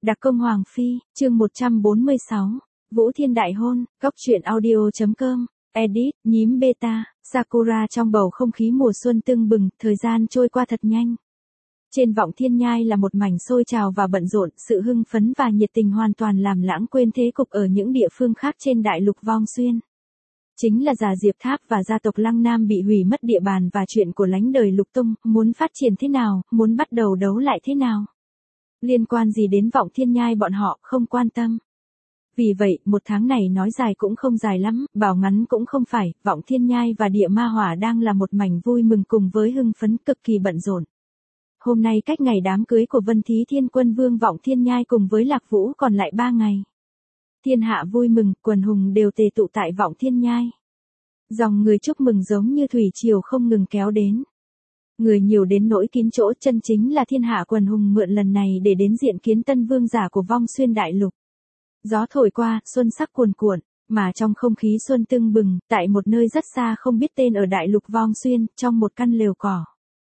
Đặc công Hoàng Phi, chương 146, Vũ Thiên đại hôn, Cóc truyện audio.com, edit, nhím beta, Sakura trong bầu không khí mùa xuân tưng bừng, thời gian trôi qua thật nhanh. Trên Vọng Thiên Nhai là một mảnh sôi trào và bận rộn, sự hưng phấn và nhiệt tình hoàn toàn làm lãng quên thế cục ở những địa phương khác trên đại lục Vong Xuyên. Chính là Già Diệp Tháp và gia tộc Lăng Nam bị hủy mất địa bàn và chuyện của lánh đời Lục Tông, muốn phát triển thế nào, muốn bắt đầu đấu lại thế nào. Liên quan gì đến Vọng Thiên Nhai bọn họ không quan tâm. Vì vậy, một tháng này nói dài cũng không dài lắm, bảo ngắn cũng không phải, Vọng Thiên Nhai và Địa Ma Hỏa đang là một mảnh vui mừng cùng với hưng phấn cực kỳ bận rộn. Hôm nay cách ngày đám cưới của Vân Thí Thiên Quân Vương Vọng Thiên Nhai cùng với Lạc Vũ còn lại 3 ngày. Thiên hạ vui mừng, quần hùng đều tề tụ tại Vọng Thiên Nhai. Dòng người chúc mừng giống như thủy triều không ngừng kéo đến. Người nhiều đến nỗi kín chỗ, chân chính là thiên hạ quần hùng mượn lần này để đến diện kiến tân vương giả của Vong Xuyên đại lục. Gió thổi qua, xuân sắc cuồn cuộn, mà trong không khí xuân tưng bừng, tại một nơi rất xa không biết tên ở đại lục Vong Xuyên, trong một căn lều cỏ.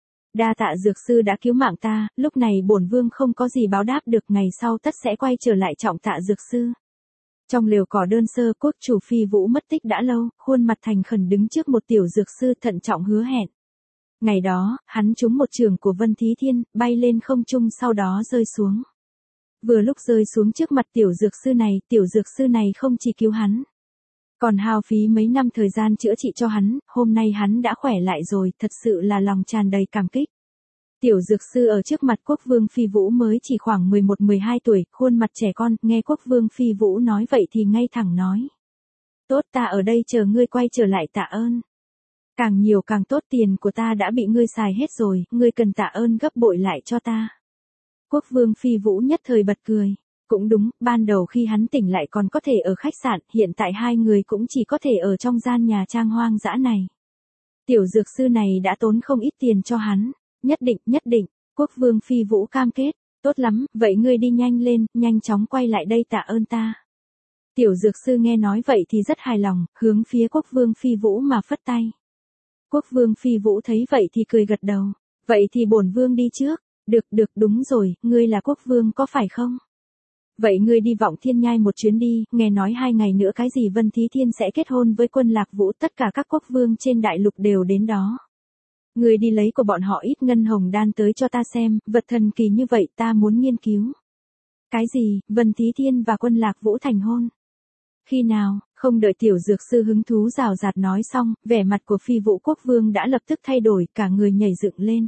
Đa tạ dược sư đã cứu mạng ta, lúc này bổn vương không có gì báo đáp được, ngày sau tất sẽ quay trở lại trọng tạ dược sư. Trong lều cỏ đơn sơ, quốc chủ Phi Vũ mất tích đã lâu, khuôn mặt thành khẩn đứng trước một tiểu dược sư thận trọng hứa hẹn. Ngày đó, hắn trúng một trường của Vân Thí Thiên, bay lên không trung sau đó rơi xuống. Vừa lúc rơi xuống trước mặt tiểu dược sư này không chỉ cứu hắn, còn hao phí mấy năm thời gian chữa trị cho hắn, hôm nay hắn đã khỏe lại rồi, thật sự là lòng tràn đầy cảm kích. Tiểu dược sư ở trước mặt quốc vương Phi Vũ mới chỉ khoảng 11-12 tuổi, khuôn mặt trẻ con, nghe quốc vương Phi Vũ nói vậy thì ngay thẳng nói. Tốt, ta ở đây chờ ngươi quay trở lại tạ ơn. Càng nhiều càng tốt, tiền của ta đã bị ngươi xài hết rồi, ngươi cần tạ ơn gấp bội lại cho ta. Quốc vương Phi Vũ nhất thời bật cười. Cũng đúng, ban đầu khi hắn tỉnh lại còn có thể ở khách sạn, hiện tại hai người cũng chỉ có thể ở trong gian nhà trang hoang dã này. Tiểu dược sư này đã tốn không ít tiền cho hắn. Nhất định, quốc vương Phi Vũ cam kết. Tốt lắm, vậy ngươi đi nhanh lên, nhanh chóng quay lại đây tạ ơn ta. Tiểu dược sư nghe nói vậy thì rất hài lòng, hướng phía quốc vương Phi Vũ mà phất tay. Quốc vương Phi Vũ thấy vậy thì cười gật đầu. Vậy thì bổn vương đi trước. Được, đúng rồi, ngươi là quốc vương có phải không? Vậy ngươi đi Vọng Thiên Nhai một chuyến đi, nghe nói 2 ngày nữa cái gì Vân Thí Thiên sẽ kết hôn với quân Lạc Vũ, tất cả các quốc vương trên đại lục đều đến đó. Ngươi đi lấy của bọn họ ít ngân hồng đan tới cho ta xem, vật thần kỳ như vậy ta muốn nghiên cứu. Cái gì, Vân Thí Thiên và quân Lạc Vũ thành hôn? Khi nào? Không đợi tiểu dược sư hứng thú rào rạt nói xong, vẻ mặt của Phi Vũ quốc vương đã lập tức thay đổi, cả người nhảy dựng lên.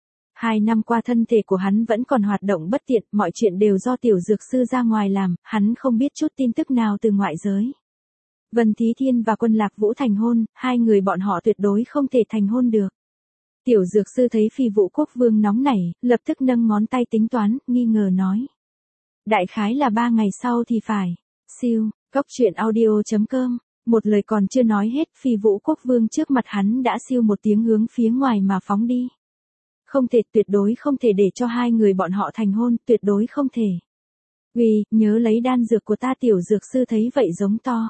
2 năm qua thân thể của hắn vẫn còn hoạt động bất tiện, mọi chuyện đều do tiểu dược sư ra ngoài làm, hắn không biết chút tin tức nào từ ngoại giới. Vân Thí Thiên và quân Lạc Vũ thành hôn, hai người bọn họ tuyệt đối không thể thành hôn được. Tiểu dược sư thấy Phi Vũ quốc vương nóng nảy, lập tức nâng ngón tay tính toán, nghi ngờ nói. Đại khái là 3 ngày sau thì phải. Siêu, Cóc truyện audio.com, một lời còn chưa nói hết, Phi Vũ quốc vương trước mặt hắn đã siêu một tiếng hướng phía ngoài mà phóng đi. Không thể, tuyệt đối không thể để cho hai người bọn họ thành hôn, tuyệt đối không thể. Vì, nhớ lấy đan dược của ta, tiểu dược sư thấy vậy giống to.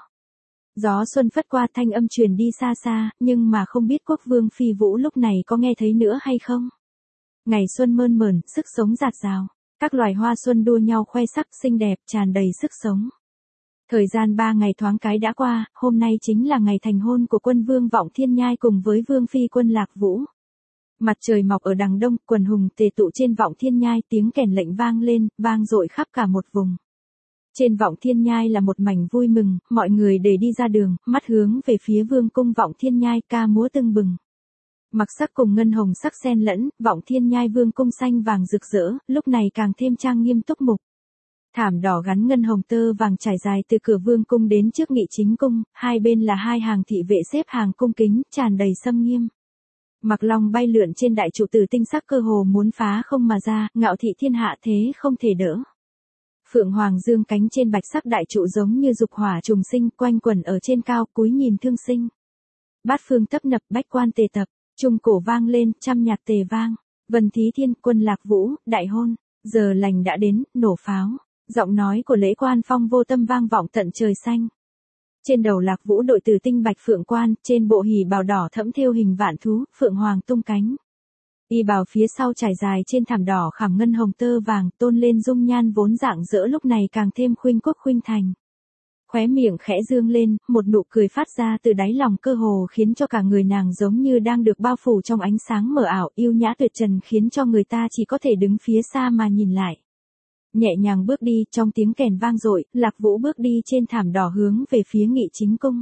Gió xuân phất qua, thanh âm truyền đi xa xa, nhưng mà không biết quốc vương Phi Vũ lúc này có nghe thấy nữa hay không. Ngày xuân mơn mởn, sức sống rạt rào, các loài hoa xuân đua nhau khoe sắc xinh đẹp, tràn đầy sức sống. Thời gian 3 ngày thoáng cái đã qua, hôm nay chính là ngày thành hôn của quân vương Vọng Thiên Nhai cùng với vương phi quân Lạc Vũ. Mặt trời mọc ở đằng đông, quần hùng tề tụ trên Vọng Thiên Nhai, tiếng kèn lệnh vang lên, vang dội khắp cả một vùng. Trên Vọng Thiên Nhai là một mảnh vui mừng, mọi người để đi ra đường, mắt hướng về phía vương cung Vọng Thiên Nhai, ca múa tưng bừng. Mặc sắc cùng ngân hồng sắc xen lẫn, Vọng Thiên Nhai vương cung xanh vàng rực rỡ, lúc này càng thêm trang nghiêm túc mục. Thảm đỏ gắn ngân hồng tơ vàng trải dài từ cửa vương cung đến trước nghị chính cung, hai bên là 2 hàng thị vệ xếp hàng cung kính, tràn đầy xâm nghiêm. Mặc long bay lượn trên đại trụ tử tinh sắc cơ hồ muốn phá không mà ra, ngạo thị thiên hạ thế không thể đỡ. Phượng hoàng dương cánh trên bạch sắc đại trụ giống như dục hỏa trùng sinh, quanh quẩn ở trên cao, cúi nhìn thương sinh. Bát phương tấp nập, bách quan tề tập, trung cổ vang lên, trăm nhạc tề vang. Vân Thí Thiên, quân Lạc Vũ, đại hôn, giờ lành đã đến, nổ pháo. Giọng nói của lễ quan Phong Vô Tâm vang vọng tận trời xanh. Trên đầu Lạc Vũ đội tử tinh bạch phượng quan, trên bộ hỉ bào đỏ thẫm thêu hình vạn thú, phượng hoàng tung cánh. Y bào phía sau trải dài trên thảm đỏ khảm ngân hồng tơ vàng, tôn lên dung nhan vốn rạng rỡ lúc này càng thêm khuynh quốc khuynh thành. Khóe miệng khẽ dương lên, một nụ cười phát ra từ đáy lòng cơ hồ khiến cho cả người nàng giống như đang được bao phủ trong ánh sáng mờ ảo, yêu nhã tuyệt trần khiến cho người ta chỉ có thể đứng phía xa mà nhìn lại. Nhẹ nhàng bước đi, trong tiếng kèn vang dội, Lạc Vũ bước đi trên thảm đỏ hướng về phía Nghị Chính Cung.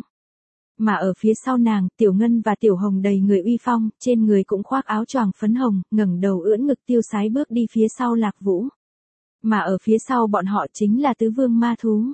Mà ở phía sau nàng, Tiểu Ngân và Tiểu Hồng đầy người uy phong, trên người cũng khoác áo choàng phấn hồng, ngẩng đầu ưỡn ngực tiêu sái bước đi phía sau Lạc Vũ. Mà ở phía sau bọn họ chính là tứ vương ma thú.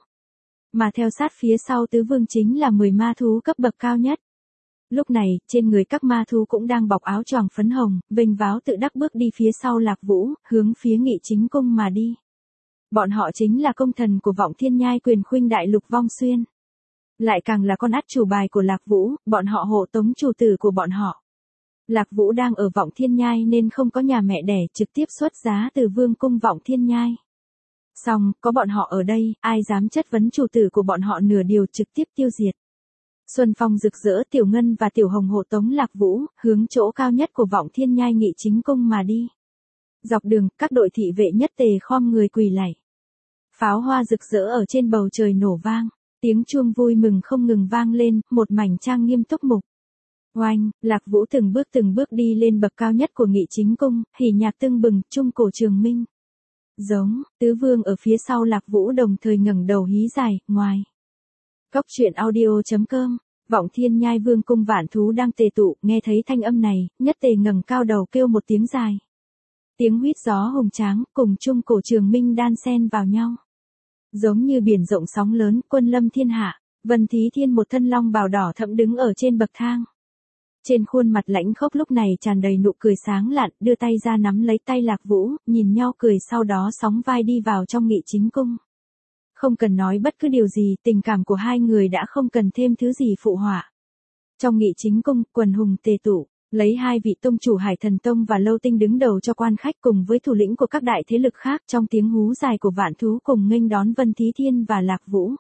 Mà theo sát phía sau tứ vương chính là 10 ma thú cấp bậc cao nhất. Lúc này, trên người các ma thú cũng đang bọc áo choàng phấn hồng, vênh váo tự đắc bước đi phía sau Lạc Vũ, hướng phía Nghị Chính Cung mà đi. Bọn họ chính là công thần của Vọng Thiên Nhai Quyền Khuynh Đại Lục Vong Xuyên. Lại càng là con át chủ bài của Lạc Vũ, bọn họ hộ tống chủ tử của bọn họ. Lạc Vũ đang ở Vọng Thiên Nhai nên không có nhà mẹ đẻ, trực tiếp xuất giá từ Vương cung Vọng Thiên Nhai. Xong, có bọn họ ở đây, ai dám chất vấn chủ tử của bọn họ nửa điều trực tiếp tiêu diệt. Xuân phong rực rỡ, Tiểu Ngân và Tiểu Hồng hộ tống Lạc Vũ, hướng chỗ cao nhất của Vọng Thiên Nhai Nghị Chính Cung mà đi. Dọc đường, các đội thị vệ nhất tề khom người quỳ lạy. Pháo hoa rực rỡ ở trên bầu trời nổ vang, tiếng chuông vui mừng không ngừng vang lên, một mảnh trang nghiêm túc mục. Oanh, Lạc Vũ từng bước đi lên bậc cao nhất của Nghị Chính Cung, hỉ nhạc tưng bừng, trung cổ trường minh. Giống, tứ vương ở phía sau Lạc Vũ đồng thời ngẩng đầu hí dài, ngoài. Cóc truyện audio.com, Vọng Thiên Nhai Vương cung vạn thú đang tề tụ, nghe thấy thanh âm này, nhất tề ngẩng cao đầu kêu một tiếng dài. Tiếng huýt gió hùng tráng, cùng trung cổ trường minh đan xen vào nhau. Giống như biển rộng sóng lớn, quân lâm thiên hạ, Vân Thí Thiên một thân long bào đỏ thẫm đứng ở trên bậc thang. Trên khuôn mặt lãnh khốc lúc này tràn đầy nụ cười sáng lạn, đưa tay ra nắm lấy tay Lạc Vũ, nhìn nhau cười sau đó sóng vai đi vào trong Nghị Chính Cung. Không cần nói bất cứ điều gì, tình cảm của hai người đã không cần thêm thứ gì phụ họa. Trong Nghị Chính Cung, quần hùng tề tụ, lấy hai vị tông chủ Hải Thần Tông và Lâu Tinh đứng đầu cho quan khách cùng với thủ lĩnh của các đại thế lực khác trong tiếng hú dài của vạn thú cùng nghênh đón Vân Thí Thiên và Lạc Vũ.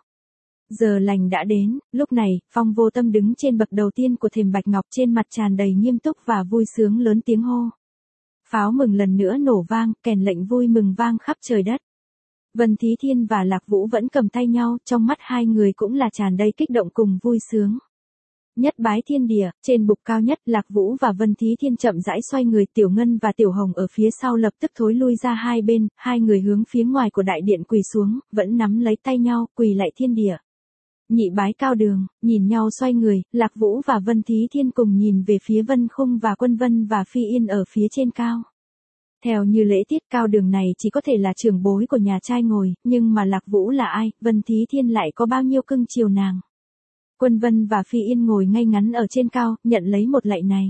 Giờ lành đã đến, lúc này, Phong Vô Tâm đứng trên bậc đầu tiên của thềm bạch ngọc trên mặt tràn đầy nghiêm túc và vui sướng lớn tiếng hô. Pháo mừng lần nữa nổ vang, kèn lệnh vui mừng vang khắp trời đất. Vân Thí Thiên và Lạc Vũ vẫn cầm tay nhau, trong mắt hai người cũng là tràn đầy kích động cùng vui sướng. Nhất bái thiên địa, trên bục cao nhất Lạc Vũ và Vân Thí Thiên chậm rãi xoay người, Tiểu Ngân và Tiểu Hồng ở phía sau lập tức thối lui ra hai bên, hai người hướng phía ngoài của đại điện quỳ xuống, vẫn nắm lấy tay nhau, quỳ lạy thiên địa. Nhị bái cao đường, nhìn nhau xoay người, Lạc Vũ và Vân Thí Thiên cùng nhìn về phía Vân Khung và Quân Vân và Phi Yên ở phía trên cao. Theo như lễ tiết cao đường này chỉ có thể là trưởng bối của nhà trai ngồi, nhưng mà Lạc Vũ là ai, Vân Thí Thiên lại có bao nhiêu cưng chiều nàng. Quân Vân và Phi Yên ngồi ngay ngắn ở trên cao, nhận lấy một lạy này.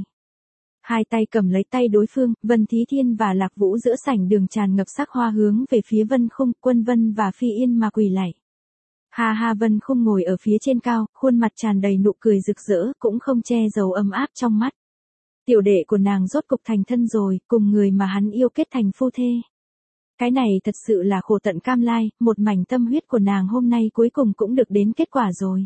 Hai tay cầm lấy tay đối phương, Vân Thí Thiên và Lạc Vũ giữa sảnh đường tràn ngập sắc hoa hướng về phía Vân Khung, Quân Vân và Phi Yên mà quỳ lạy. Ha ha, Vân Khung ngồi ở phía trên cao, khuôn mặt tràn đầy nụ cười rực rỡ, cũng không che giấu ấm áp trong mắt. Tiểu đệ của nàng rốt cục thành thân rồi, cùng người mà hắn yêu kết thành phu thê. Cái này thật sự là khổ tận cam lai, một mảnh tâm huyết của nàng hôm nay cuối cùng cũng được đến kết quả rồi.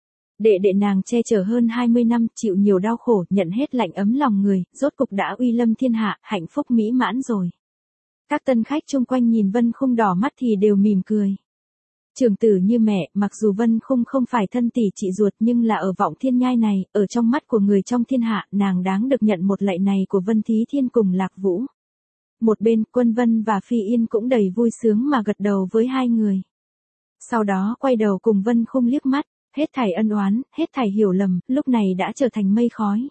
Đệ đệ nàng che chở hơn 20 năm, chịu nhiều đau khổ, nhận hết lạnh ấm lòng người, rốt cục đã uy lâm thiên hạ, hạnh phúc mỹ mãn rồi. Các tân khách chung quanh nhìn Vân Khung đỏ mắt thì đều mỉm cười. Trưởng tử như mẹ, mặc dù Vân Khung không phải thân tỷ chị ruột nhưng là ở Vọng Thiên Nhai này, ở trong mắt của người trong thiên hạ, nàng đáng được nhận một lạy này của Vân Thí Thiên cùng Lạc Vũ. Một bên, Quân Vân và Phi Yên cũng đầy vui sướng mà gật đầu với hai người. Sau đó quay đầu cùng Vân Khung liếc mắt, hết thảy ân oán, hết thảy hiểu lầm, lúc này đã trở thành mây khói.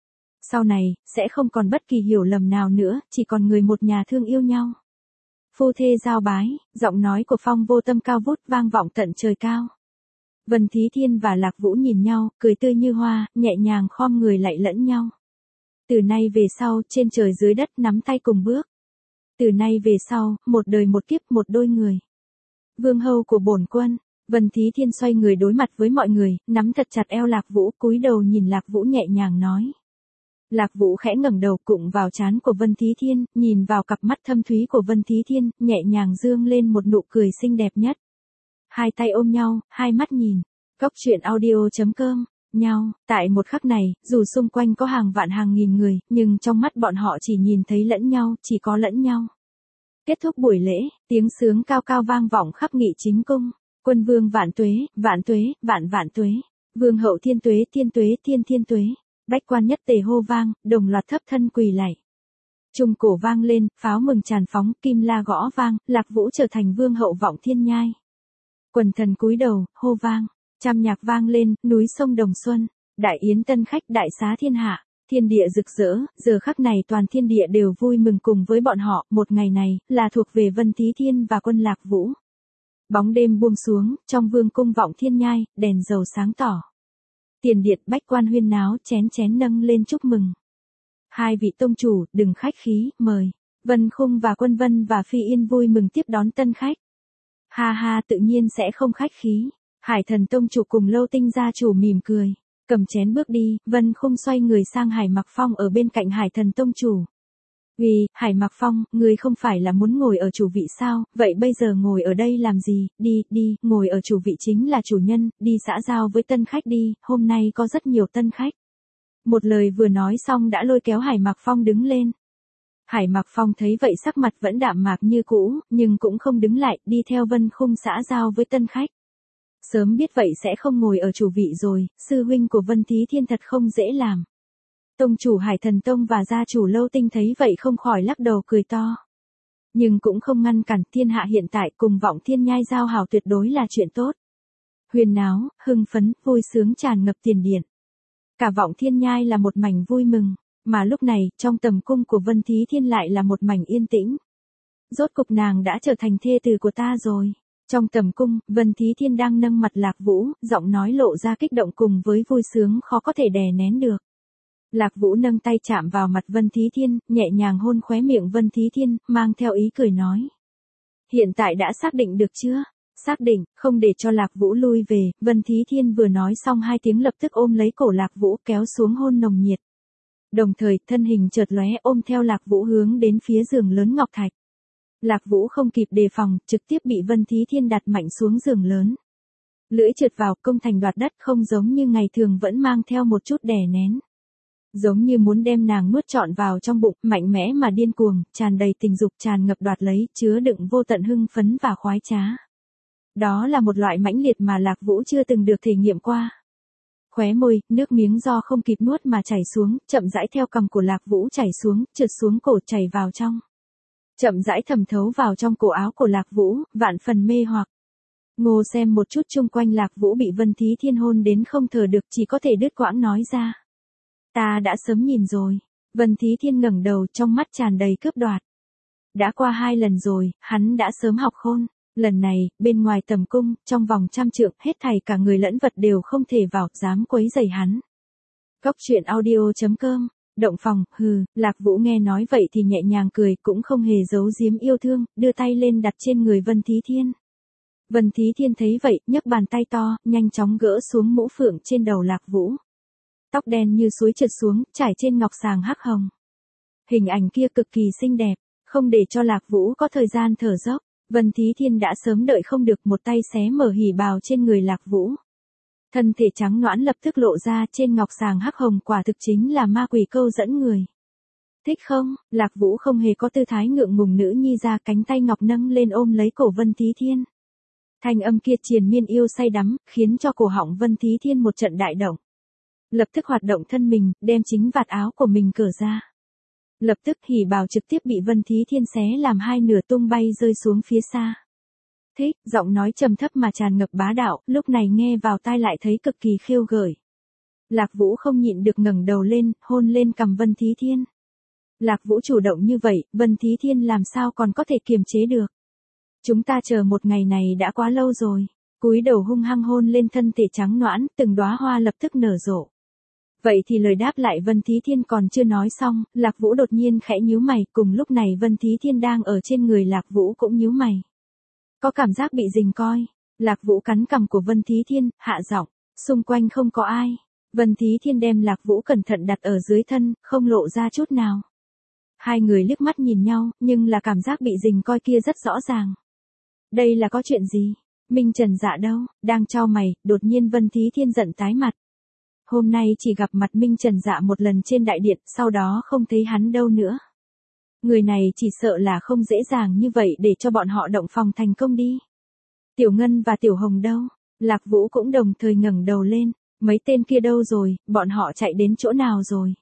Sau này, sẽ không còn bất kỳ hiểu lầm nào nữa, chỉ còn người một nhà thương yêu nhau. Phu thê giao bái, giọng nói của Phong Vô Tâm cao vút vang vọng tận trời cao. Vân Thí Thiên và Lạc Vũ nhìn nhau, cười tươi như hoa, nhẹ nhàng khom người lạy lẫn nhau. Từ nay về sau, trên trời dưới đất nắm tay cùng bước. Từ nay về sau, một đời một kiếp một đôi người. Vương hầu của bổn quân, Vân Thí Thiên xoay người đối mặt với mọi người, nắm thật chặt eo Lạc Vũ, cúi đầu nhìn Lạc Vũ nhẹ nhàng nói. Lạc Vũ khẽ ngẩng đầu cụng vào trán của Vân Thí Thiên, nhìn vào cặp mắt thâm thúy của Vân Thí Thiên, nhẹ nhàng dương lên một nụ cười xinh đẹp nhất. Hai tay ôm nhau, hai mắt nhìn. Cóc truyện audio.com nhau, tại một khắc này, dù xung quanh có hàng vạn hàng nghìn người, nhưng trong mắt bọn họ chỉ nhìn thấy lẫn nhau, chỉ có lẫn nhau. Kết thúc buổi lễ, tiếng sướng cao cao vang vọng khắp Nghị Chính Cung. Quân vương vạn tuế, vạn tuế, vạn vạn tuế. Vương hậu thiên tuế, thiên tuế, thiên thiên tuế. Bách quan nhất tề hô vang, đồng loạt thấp thân quỳ lạy. Trung cổ vang lên, pháo mừng tràn phóng, kim la gõ vang, Lạc Vũ trở thành vương hậu vọng thiên nhai. Quần thần cúi đầu, hô vang, trăm nhạc vang lên, núi sông Đồng Xuân, đại yến tân khách, đại xá thiên hạ, thiên địa rực rỡ, giờ khắc này toàn thiên địa đều vui mừng cùng với bọn họ, một ngày này, là thuộc về Vân Thí Thiên và quân Lạc Vũ. Bóng đêm buông xuống, trong vương cung vọng thiên nhai, đèn dầu sáng tỏ. Tiền điện bách quan huyên náo, chén chén nâng lên chúc mừng. Hai vị tông chủ, đừng khách khí, mời. Vân Khung và Quân Vân và Phi Yên vui mừng tiếp đón tân khách. Ha ha, tự nhiên sẽ không khách khí. Hải Thần tông chủ cùng Lâu Tinh gia chủ mỉm cười, cầm chén bước đi. Vân Khung xoay người sang Hải Mặc Phong ở bên cạnh Hải Thần tông chủ. Vì, Hải Mặc Phong, người không phải là muốn ngồi ở chủ vị sao, vậy bây giờ ngồi ở đây làm gì, đi, ngồi ở chủ vị chính là chủ nhân, đi xã giao với tân khách đi, hôm nay có rất nhiều tân khách. Một lời vừa nói xong đã lôi kéo Hải Mặc Phong đứng lên. Hải Mặc Phong thấy vậy sắc mặt vẫn đạm mạc như cũ, nhưng cũng không đứng lại, đi theo Vân Khung xã giao với tân khách. Sớm biết vậy sẽ không ngồi ở chủ vị rồi, sư huynh của Vân Thí Thiên thật không dễ làm. Tông chủ Hải Thần Tông và gia chủ Lâu Tinh thấy vậy không khỏi lắc đầu cười to. Nhưng cũng không ngăn cản, thiên hạ hiện tại cùng vọng thiên nhai giao hảo tuyệt đối là chuyện tốt. Huyền náo, hưng phấn, vui sướng tràn ngập tiền điện. Cả vọng thiên nhai là một mảnh vui mừng, mà lúc này, trong tầm cung của Vân Thí Thiên lại là một mảnh yên tĩnh. Rốt cục nàng đã trở thành thê tử của ta rồi. Trong tầm cung, Vân Thí Thiên đang nâng mặt Lạc Vũ, giọng nói lộ ra kích động cùng với vui sướng khó có thể đè nén được. Lạc Vũ nâng tay chạm vào mặt Vân Thí Thiên, nhẹ nhàng hôn khóe miệng Vân Thí Thiên, mang theo ý cười nói. Hiện tại đã xác định được chưa? Xác định, không để cho Lạc Vũ lui về, Vân Thí Thiên vừa nói xong hai tiếng lập tức ôm lấy cổ Lạc Vũ kéo xuống hôn nồng nhiệt. Đồng thời, thân hình chợt lóe ôm theo Lạc Vũ hướng đến phía giường lớn ngọc thạch. Lạc Vũ không kịp đề phòng, trực tiếp bị Vân Thí Thiên đặt mạnh xuống giường lớn. Lưỡi trượt vào, công thành đoạt đất, không giống như ngày thường vẫn mang theo một chút đè nén. Giống như muốn đem nàng nuốt trọn vào trong bụng, mạnh mẽ mà điên cuồng, tràn đầy tình dục tràn ngập đoạt lấy, chứa đựng vô tận hưng phấn và khoái trá. Đó là một loại mãnh liệt mà Lạc Vũ chưa từng được thể nghiệm qua. Khóe môi, nước miếng do không kịp nuốt mà chảy xuống, chậm rãi theo cằm của Lạc Vũ chảy xuống, trượt xuống cổ chảy vào trong. Chậm rãi thẩm thấu vào trong cổ áo của Lạc Vũ, vạn phần mê hoặc. Ngô xem một chút chung quanh Lạc Vũ bị Vân Thí Thiên hôn đến không thở được, chỉ có thể đứt quãng nói ra. Ta đã sớm nhìn rồi. Vân Thí Thiên ngẩng đầu, trong mắt tràn đầy cướp đoạt. Đã qua 2 lần rồi, hắn đã sớm học khôn. Lần này, bên ngoài tầm cung, trong vòng 100 trượng, hết thảy cả người lẫn vật đều không thể vào, dám quấy rầy hắn. Góc truyện audio.com, động phòng, hừ. Lạc Vũ nghe nói vậy thì nhẹ nhàng cười, cũng không hề giấu giếm yêu thương, đưa tay lên đặt trên người Vân Thí Thiên. Vân Thí Thiên thấy vậy, nhấc bàn tay to, nhanh chóng gỡ xuống mũ phượng trên đầu Lạc Vũ. Tóc đen như suối trượt xuống, trải trên ngọc sàng hắc hồng. Hình ảnh kia cực kỳ xinh đẹp, không để cho Lạc Vũ có thời gian thở dốc. Vân Thí Thiên đã sớm đợi không được, một tay xé mở hỉ bào trên người Lạc Vũ. Thân thể trắng nõn lập tức lộ ra, trên ngọc sàng hắc hồng quả thực chính là ma quỷ câu dẫn người. Thích không? Lạc Vũ không hề có tư thái ngượng ngùng nữ nhi ra, cánh tay ngọc nâng lên ôm lấy cổ Vân Thí Thiên. Thanh âm kia triền miên yêu say đắm, khiến cho cổ họng Vân Thí Thiên một trận đại động. Lập tức hoạt động thân mình, đem chính vạt áo của mình cởi ra. Lập tức hỉ bào trực tiếp bị Vân Thí Thiên xé làm hai nửa tung bay rơi xuống phía xa. Thích, giọng nói trầm thấp mà tràn ngập bá đạo, lúc này nghe vào tai lại thấy cực kỳ khiêu gợi. Lạc Vũ không nhịn được ngẩng đầu lên, hôn lên cằm Vân Thí Thiên. Lạc Vũ chủ động như vậy, Vân Thí Thiên làm sao còn có thể kiềm chế được. Chúng ta chờ một ngày này đã quá lâu rồi. Cúi đầu hung hăng hôn lên thân thể trắng nõn, từng đóa hoa lập tức nở rộ. Vậy thì lời đáp lại Vân Thí Thiên còn chưa nói xong, Lạc Vũ đột nhiên khẽ nhíu mày, cùng lúc này Vân Thí Thiên đang ở trên người Lạc Vũ cũng nhíu mày. Có cảm giác bị rình coi. Lạc Vũ cắn cằm của Vân Thí Thiên, hạ giọng, xung quanh không có ai. Vân Thí Thiên đem Lạc Vũ cẩn thận đặt ở dưới thân, không lộ ra chút nào. Hai người liếc mắt nhìn nhau, nhưng là cảm giác bị rình coi kia rất rõ ràng. Đây là có chuyện gì? Minh Trần Dạ đâu? Đang chau mày, đột nhiên Vân Thí Thiên giận tái mặt. Hôm nay chỉ gặp mặt Minh Trần Dạ một lần trên đại điện, sau đó không thấy hắn đâu nữa. Người này chỉ sợ là không dễ dàng như vậy để cho bọn họ động phòng thành công đi. Tiểu Ngân và Tiểu Hồng đâu? Lạc Vũ cũng đồng thời ngẩng đầu lên, mấy tên kia đâu rồi, bọn họ chạy đến chỗ nào rồi?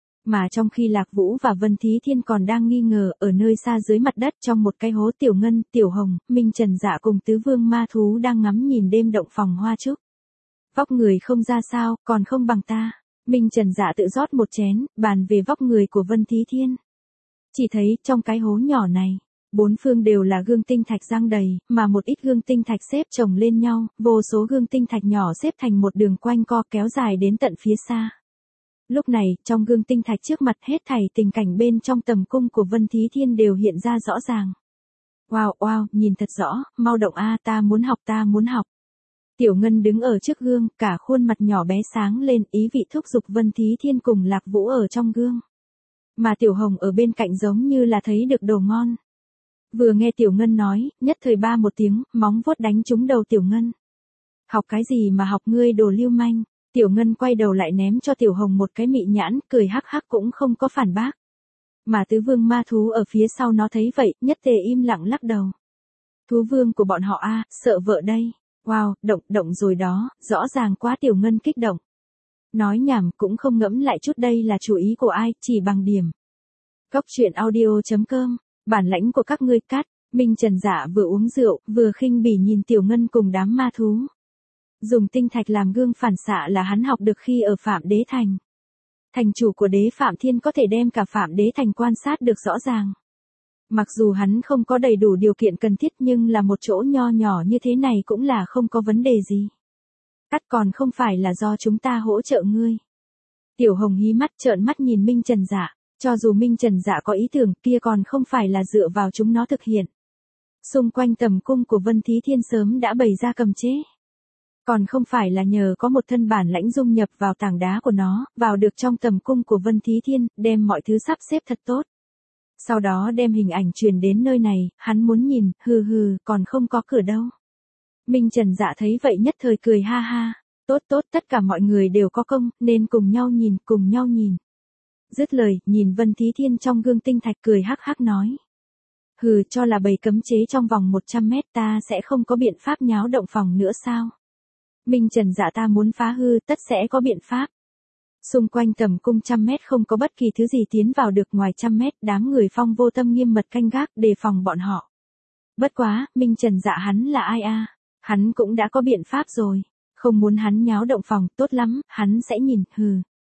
Mà trong khi Lạc Vũ và Vân Thí Thiên còn đang nghi ngờ, ở nơi xa dưới mặt đất trong một cái hố, Tiểu Ngân, Tiểu Hồng, Minh Trần Dạ cùng tứ vương ma thú đang ngắm nhìn đêm động phòng hoa trúc. Vóc người không ra sao, còn không bằng ta. Minh Trần Dạ tự rót một chén, bàn về vóc người của Vân Thí Thiên. Chỉ thấy trong cái hố nhỏ này, bốn phương đều là gương tinh thạch giăng đầy, mà một ít gương tinh thạch xếp chồng lên nhau, vô số gương tinh thạch nhỏ xếp thành một đường quanh co kéo dài đến tận phía xa. Lúc này, trong gương tinh thạch trước mặt hết thảy tình cảnh bên trong tầm cung của Vân Thí Thiên đều hiện ra rõ ràng. Wow, wow, nhìn thật rõ, mau động a, ta muốn học, ta muốn học. Tiểu Ngân đứng ở trước gương, cả khuôn mặt nhỏ bé sáng lên, ý vị thúc giục Vân Thí Thiên cùng Lạc Vũ ở trong gương. Mà Tiểu Hồng ở bên cạnh giống như là thấy được đồ ngon. Vừa nghe Tiểu Ngân nói, nhất thời ba một tiếng, móng vuốt đánh trúng đầu Tiểu Ngân. Học cái gì mà học ngươi đồ lưu manh? Tiểu Ngân quay đầu lại ném cho Tiểu Hồng một cái mị nhãn, cười hắc hắc cũng không có phản bác. Mà tứ vương ma thú ở phía sau nó thấy vậy, nhất tề im lặng lắc đầu. Thú vương của bọn họ a, sợ vợ đây. Wow, động rồi đó, rõ ràng quá. Tiểu Ngân kích động. Nói nhảm cũng không ngẫm lại chút đây là chủ ý của ai, chỉ bằng điểm. Góc truyện audio.com, bản lãnh của các ngươi cắt. Minh Trần Dạ vừa uống rượu, vừa khinh bỉ nhìn Tiểu Ngân cùng đám ma thú. Dùng tinh thạch làm gương phản xạ là hắn học được khi ở Phạm Đế Thành. Thành chủ của Đế Phạm Thiên có thể đem cả Phạm Đế Thành quan sát được rõ ràng. Mặc dù hắn không có đầy đủ điều kiện cần thiết nhưng là một chỗ nho nhỏ như thế này cũng là không có vấn đề gì. Cắt còn không phải là do chúng ta hỗ trợ ngươi. Tiểu Hồng hí mắt trợn mắt nhìn Minh Trần Dạ, cho dù Minh Trần Dạ có ý tưởng kia còn không phải là dựa vào chúng nó thực hiện. Xung quanh tầm cung của Vân Thí Thiên sớm đã bày ra cầm chế. Còn không phải là nhờ có một thân bản lãnh dung nhập vào tảng đá của nó, vào được trong tầm cung của Vân Thí Thiên, đem mọi thứ sắp xếp thật tốt. Sau đó đem hình ảnh truyền đến nơi này, hắn muốn nhìn, hừ, còn không có cửa đâu. Minh Trần Dạ thấy vậy nhất thời cười ha ha, tốt, tất cả mọi người đều có công, nên cùng nhau nhìn. Dứt lời, nhìn Vân Thí Thiên trong gương tinh thạch cười hắc hắc nói. Hừ, cho là bày cấm chế trong vòng 100 mét ta sẽ không có biện pháp nháo động phòng nữa sao? Minh Trần Dạ ta muốn phá hư tất sẽ có biện pháp. Xung quanh tầm cung 100 mét không có bất kỳ thứ gì tiến vào được, ngoài 100 mét đám người Phong Vô Tâm nghiêm mật canh gác đề phòng bọn họ. Bất quá, Minh Trần Dạ hắn là ai a? Hắn cũng đã có biện pháp rồi. Không muốn hắn nháo động phòng, tốt lắm, hắn sẽ nhìn, hừ.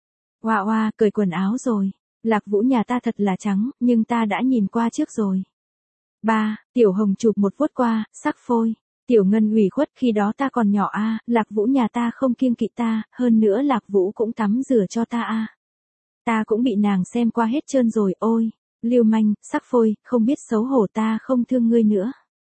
Oa, cởi quần áo rồi. Lạc Vũ nhà ta thật là trắng, nhưng ta đã nhìn qua trước rồi. Tiểu Hồng chụp một vuốt qua, sắc phôi. Tiểu Ngân ủy khuất, khi đó ta còn nhỏ a, Lạc Vũ nhà ta không kiêng kỵ ta, hơn nữa Lạc Vũ cũng tắm rửa cho ta a. Ta cũng bị nàng xem qua hết trơn rồi, ôi, lưu manh, sắc phôi, không biết xấu hổ, ta không thương ngươi nữa.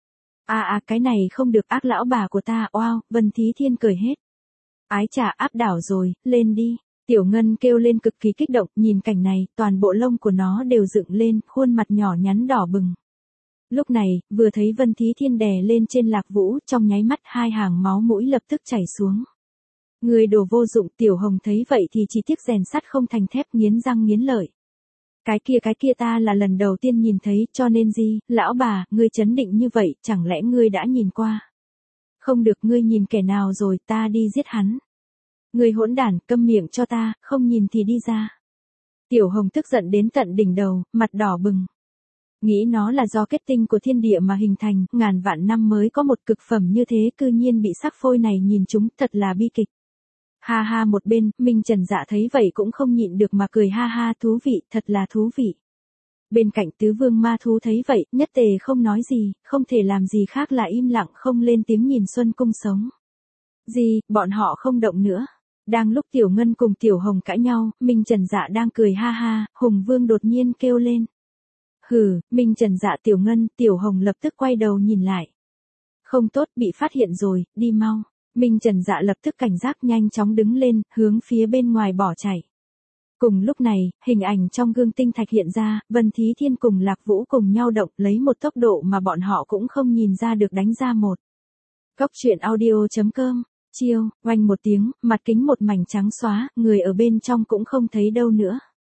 Cái này không được, ác lão bà của ta, oao, Vân Thí Thiên cười hết. Ái chà, áp đảo rồi, lên đi. Tiểu Ngân kêu lên cực kỳ kích động, nhìn cảnh này, toàn bộ lông của nó đều dựng lên, khuôn mặt nhỏ nhắn đỏ bừng. Lúc này, vừa thấy Vân Thí Thiên đè lên trên Lạc Vũ, trong nháy mắt hai hàng máu mũi lập tức chảy xuống. Người đồ vô dụng. Tiểu Hồng thấy vậy thì chỉ tiếc rèn sắt không thành thép, nghiến răng nghiến lợi. Cái kia ta là lần đầu tiên nhìn thấy, cho nên gì, lão bà, ngươi chấn định như vậy, chẳng lẽ ngươi đã nhìn qua? Không được, ngươi nhìn kẻ nào rồi, ta đi giết hắn. Ngươi hỗn đản, câm miệng cho ta, không nhìn thì đi ra. Tiểu Hồng tức giận đến tận đỉnh đầu, mặt đỏ bừng. Nghĩ nó là do kết tinh của thiên địa mà hình thành, ngàn vạn năm mới có một cực phẩm như thế, cư nhiên bị sắc phôi này nhìn chúng, thật là bi kịch. Ha ha, một bên, Minh Trần Dạ thấy vậy cũng không nhịn được mà cười ha ha, thú vị, thật là thú vị. Bên cạnh tứ vương ma thú thấy vậy, nhất tề không nói gì, không thể làm gì khác là im lặng không lên tiếng nhìn Xuân Cung sống. Gì, bọn họ không động nữa. Đang lúc Tiểu Ngân cùng Tiểu Hồng cãi nhau, Minh Trần Dạ đang cười ha ha, Hùng Vương đột nhiên kêu lên. Hừ, Minh Trần Dạ, Tiểu Ngân, Tiểu Hồng lập tức quay đầu nhìn lại. Không tốt, bị phát hiện rồi, đi mau. Minh Trần Dạ lập tức cảnh giác nhanh chóng đứng lên, hướng phía bên ngoài bỏ chạy. Cùng lúc này, hình ảnh trong gương tinh thạch hiện ra, Vân Thí Thiên cùng Lạc Vũ cùng nhau động, lấy một tốc độ mà bọn họ cũng không nhìn ra được đánh ra một. Góc truyện audio.com chiêu, oanh một tiếng, mặt kính một mảnh trắng xóa, người ở bên trong cũng không thấy đâu nữa.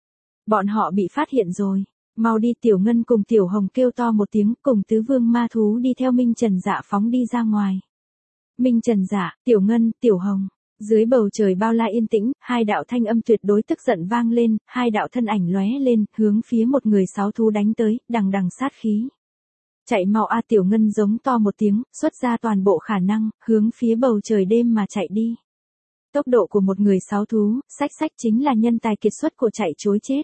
Bọn họ bị phát hiện rồi. Mau đi, Tiểu Ngân cùng Tiểu Hồng kêu to một tiếng, cùng tứ vương ma thú đi theo Minh Trần Dạ phóng đi ra ngoài. Minh Trần Dạ, Tiểu Ngân, Tiểu Hồng. Dưới bầu trời bao la yên tĩnh, hai đạo thanh âm tuyệt đối tức giận vang lên, hai đạo thân ảnh lóe lên, hướng phía một người sáu thú đánh tới, đằng đằng sát khí. Chạy mau a, Tiểu Ngân giống to một tiếng, xuất ra toàn bộ khả năng, hướng phía bầu trời đêm mà chạy đi. Tốc độ của một người sáu thú, sách chính là nhân tài kiệt xuất của chạy trối chết.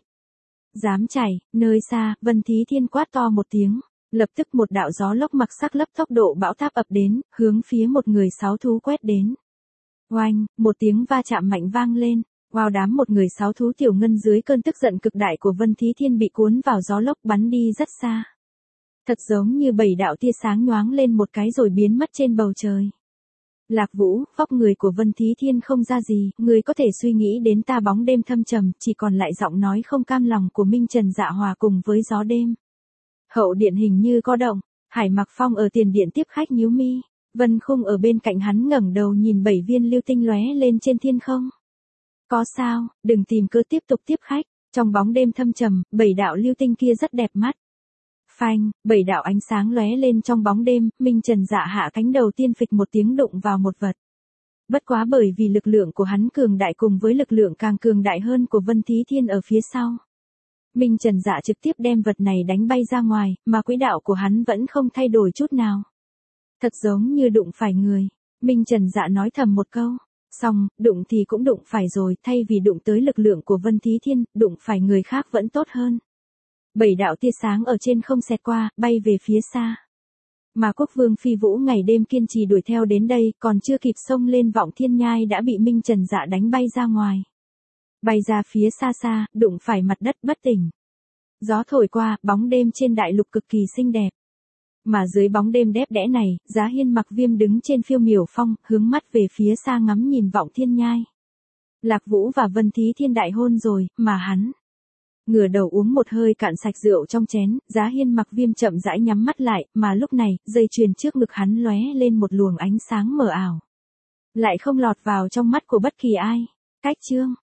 Dám chạy, nơi xa, Vân Thí Thiên quát to một tiếng, lập tức một đạo gió lốc mặc sắc lấp tốc độ bão táp ập đến, hướng phía một người sáu thú quét đến. Oanh, một tiếng va chạm mạnh vang lên, wow, đám một người sáu thú Tiểu Ngân dưới cơn tức giận cực đại của Vân Thí Thiên bị cuốn vào gió lốc bắn đi rất xa. Thật giống như 7 đạo tia sáng nhoáng lên một cái rồi biến mất trên bầu trời. Lạc Vũ, vóc người của Vân Thí Thiên không ra gì, người có thể suy nghĩ đến ta bóng đêm thâm trầm, chỉ còn lại giọng nói không cam lòng của Minh Trần Dạ hòa cùng với gió đêm. Hậu điện hình như có động, Hải Mặc Phong ở tiền điện tiếp khách nhíu mi, Vân Khung ở bên cạnh hắn ngẩng đầu nhìn 7 viên lưu tinh lóe lên trên thiên không. Có sao, đừng tìm cớ tiếp tục tiếp khách, trong bóng đêm thâm trầm, 7 đạo lưu tinh kia rất đẹp mắt. Phanh, 7 đạo ánh sáng lóe lên trong bóng đêm, Minh Trần Dạ hạ cánh đầu tiên phịch một tiếng đụng vào một vật. Bất quá bởi vì lực lượng của hắn cường đại cùng với lực lượng càng cường đại hơn của Vân Thí Thiên ở phía sau. Minh Trần Dạ trực tiếp đem vật này đánh bay ra ngoài, mà quỹ đạo của hắn vẫn không thay đổi chút nào. Thật giống như đụng phải người. Minh Trần Dạ nói thầm một câu. Xong, đụng thì cũng đụng phải rồi, thay vì đụng tới lực lượng của Vân Thí Thiên, đụng phải người khác vẫn tốt hơn. 7 đạo tia sáng ở trên không xẹt qua, bay về phía xa. Mà Quốc Vương Phi Vũ ngày đêm kiên trì đuổi theo đến đây, còn chưa kịp xông lên Vọng Thiên Nhai đã bị Minh Trần Dạ đánh bay ra ngoài. Bay ra phía xa xa, đụng phải mặt đất bất tỉnh. Gió thổi qua, bóng đêm trên đại lục cực kỳ xinh đẹp. Mà dưới bóng đêm đẹp đẽ này, Giá Hiên Mặc Viêm đứng trên phiêu miểu phong, hướng mắt về phía xa ngắm nhìn Vọng Thiên Nhai. Lạc Vũ và Vân Thí Thiên đại hôn rồi, mà hắn ngửa đầu uống một hơi cạn sạch rượu trong chén, Giá Hiên Mặc Viêm chậm rãi nhắm mắt lại, mà lúc này, dây chuyền trước ngực hắn lóe lên một luồng ánh sáng mờ ảo. Lại không lọt vào trong mắt của bất kỳ ai. Cách chương